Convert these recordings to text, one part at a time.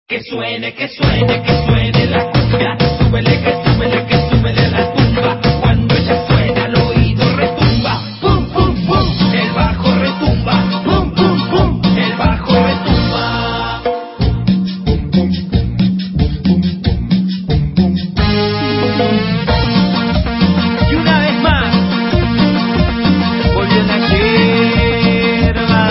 Que suene la cumbia, súbele, que súbele la tumba. Cuando ella suena al oído retumba, pum, pum, pum, el bajo retumba, pum, pum, pum, el bajo retumba. Y una vez más, volvió la yerba.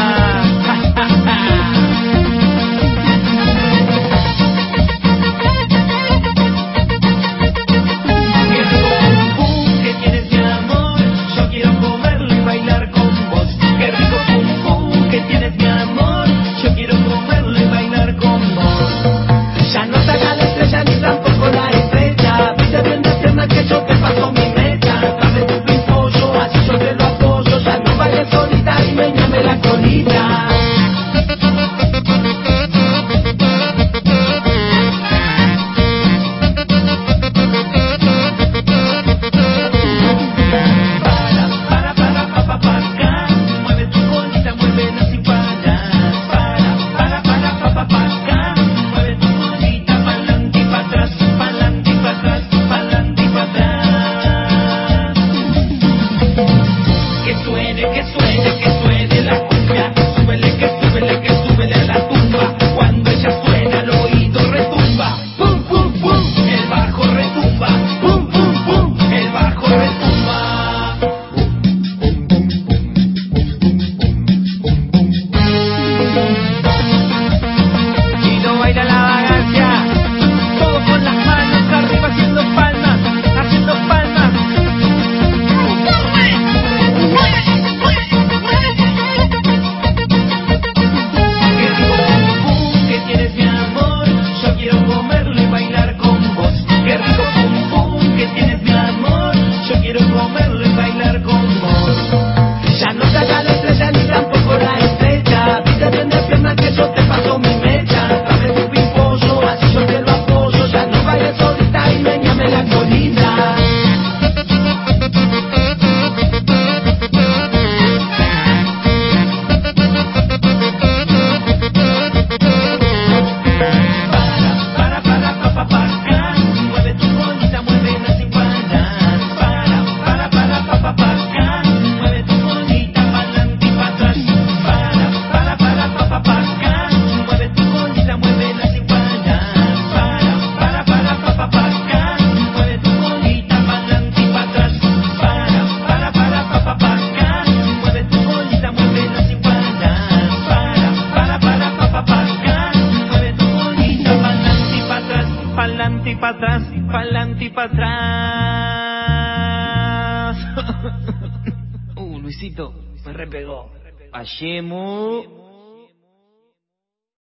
Pa'lante y pa' atrás, pa'lante y pa' atrás. Luisito, me repegó. Vayamos.